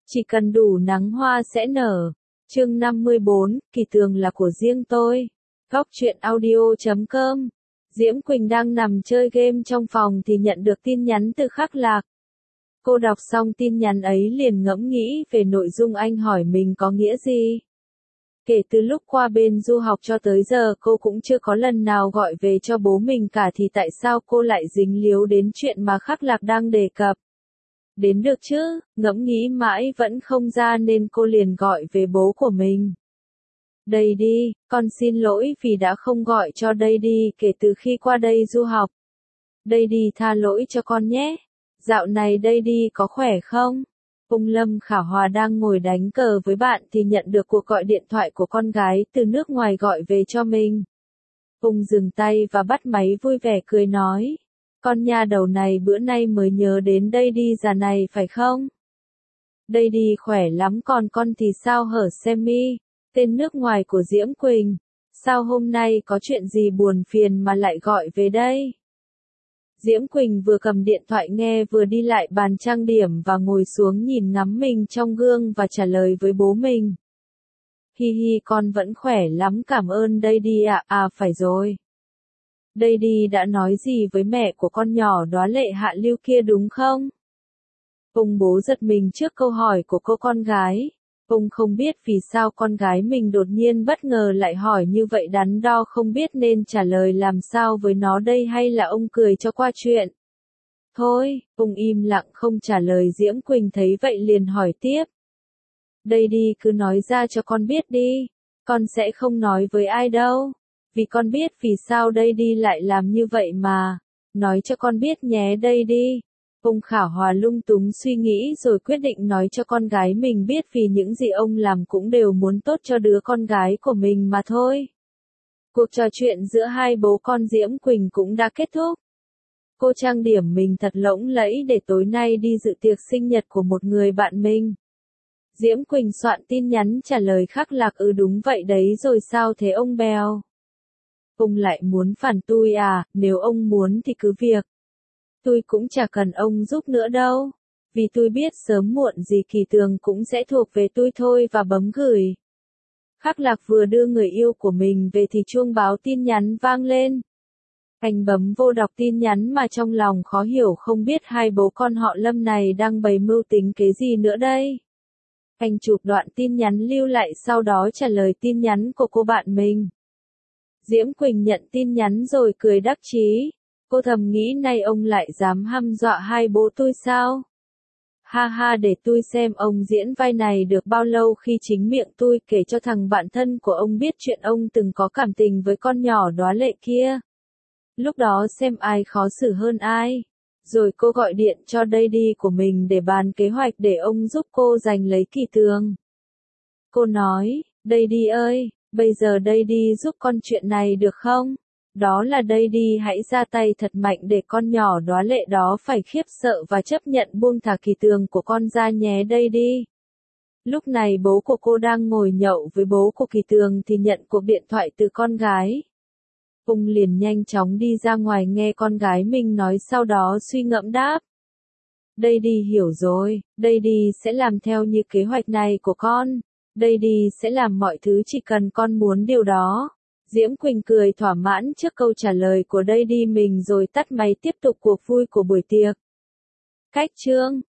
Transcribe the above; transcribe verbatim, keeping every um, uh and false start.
Chỉ cần đủ nắng hoa sẽ nở. Chương năm mươi bốn, Kỳ Tường là của riêng tôi. Góc truyện audio chấm com. Diễm Quỳnh đang nằm chơi game trong phòng thì nhận được tin nhắn từ Khắc Lạc. Cô đọc xong tin nhắn ấy liền ngẫm nghĩ về nội dung anh hỏi mình có nghĩa gì. Kể từ lúc qua bên du học cho tới giờ cô cũng chưa có lần nào gọi về cho bố mình cả, thì tại sao cô lại dính líu đến chuyện mà Khắc Lạc đang đề cập. Đến được chứ, ngẫm nghĩ mãi vẫn không ra nên cô liền gọi về bố của mình. Đây đi, con xin lỗi vì đã không gọi cho đây đi kể từ khi qua đây du học. Đây đi tha lỗi cho con nhé. Dạo này đây đi có khỏe không? Ông Lâm Khả Hòa đang ngồi đánh cờ với bạn thì nhận được cuộc gọi điện thoại của con gái từ nước ngoài gọi về cho mình. Ông dừng tay và bắt máy vui vẻ cười nói. Con nha đầu này bữa nay mới nhớ đến đây đi già này phải không? Đây đi khỏe lắm, còn con thì sao hở Semi, tên nước ngoài của Diễm Quỳnh. Sao hôm nay có chuyện gì buồn phiền mà lại gọi về đây? Diễm Quỳnh vừa cầm điện thoại nghe vừa đi lại bàn trang điểm và ngồi xuống nhìn ngắm mình trong gương và trả lời với bố mình. Hi hi, con vẫn khỏe lắm, cảm ơn đây đi ạ. À. à phải rồi. Đây đi đã nói gì với mẹ của con nhỏ đóa lệ hạ lưu kia đúng không? Ông bố giật mình trước câu hỏi của cô con gái. Ông không biết vì sao con gái mình đột nhiên bất ngờ lại hỏi như vậy, đắn đo không biết nên trả lời làm sao với nó đây, hay là ông cười cho qua chuyện. Thôi, ông im lặng không trả lời. Diễm Quỳnh thấy vậy liền hỏi tiếp. Đây đi cứ nói ra cho con biết đi. Con sẽ không nói với ai đâu. Vì con biết vì sao đây đi lại làm như vậy mà. Nói cho con biết nhé đây đi. Ông Khả Hòa lung túng suy nghĩ rồi quyết định nói cho con gái mình biết, vì những gì ông làm cũng đều muốn tốt cho đứa con gái của mình mà thôi. Cuộc trò chuyện giữa hai bố con Diễm Quỳnh cũng đã kết thúc. Cô trang điểm mình thật lộng lẫy để tối nay đi dự tiệc sinh nhật của một người bạn mình. Diễm Quỳnh soạn tin nhắn trả lời Khắc Lạc. Ừ đúng vậy đấy, rồi sao thế ông Bèo? Ông lại muốn phản tôi à? Nếu ông muốn thì cứ việc. Tôi cũng chả cần ông giúp nữa đâu. Vì tôi biết sớm muộn gì Kỳ Tường cũng sẽ thuộc về tôi thôi, và bấm gửi. Khắc Lạc vừa đưa người yêu của mình về thì chuông báo tin nhắn vang lên. Anh bấm vô đọc tin nhắn mà trong lòng khó hiểu, không biết hai bố con họ Lâm này đang bày mưu tính kế gì nữa đây. Anh chụp đoạn tin nhắn lưu lại, sau đó trả lời tin nhắn của cô bạn mình. Diễm Quỳnh nhận tin nhắn rồi cười đắc chí. Cô thầm nghĩ nay ông lại dám hăm dọa hai bố tôi sao? Ha ha, để tôi xem ông diễn vai này được bao lâu khi chính miệng tôi kể cho thằng bạn thân của ông biết chuyện ông từng có cảm tình với con nhỏ đóa lệ kia. Lúc đó xem ai khó xử hơn ai. Rồi cô gọi điện cho đây đi của mình để bàn kế hoạch để ông giúp cô giành lấy Kỳ Tường. Cô nói, đây đi ơi, bây giờ đây đi giúp con chuyện này được không? Đó là đây đi hãy ra tay thật mạnh để con nhỏ đóa lệ đó phải khiếp sợ và chấp nhận buông thả Kỳ Tường của con ra nhé đây đi. Lúc này bố của cô đang ngồi nhậu với bố của Kỳ Tường thì nhận cuộc điện thoại từ con gái. Ông liền nhanh chóng đi ra ngoài nghe con gái mình nói, sau đó suy ngẫm đáp. Đây đi hiểu rồi, đây đi sẽ làm theo như kế hoạch này của con. Đây đi sẽ làm mọi thứ chỉ cần con muốn điều đó. Diễm Quỳnh cười thỏa mãn trước câu trả lời của đây đi mình rồi tắt máy tiếp tục cuộc vui của buổi tiệc. Cách chương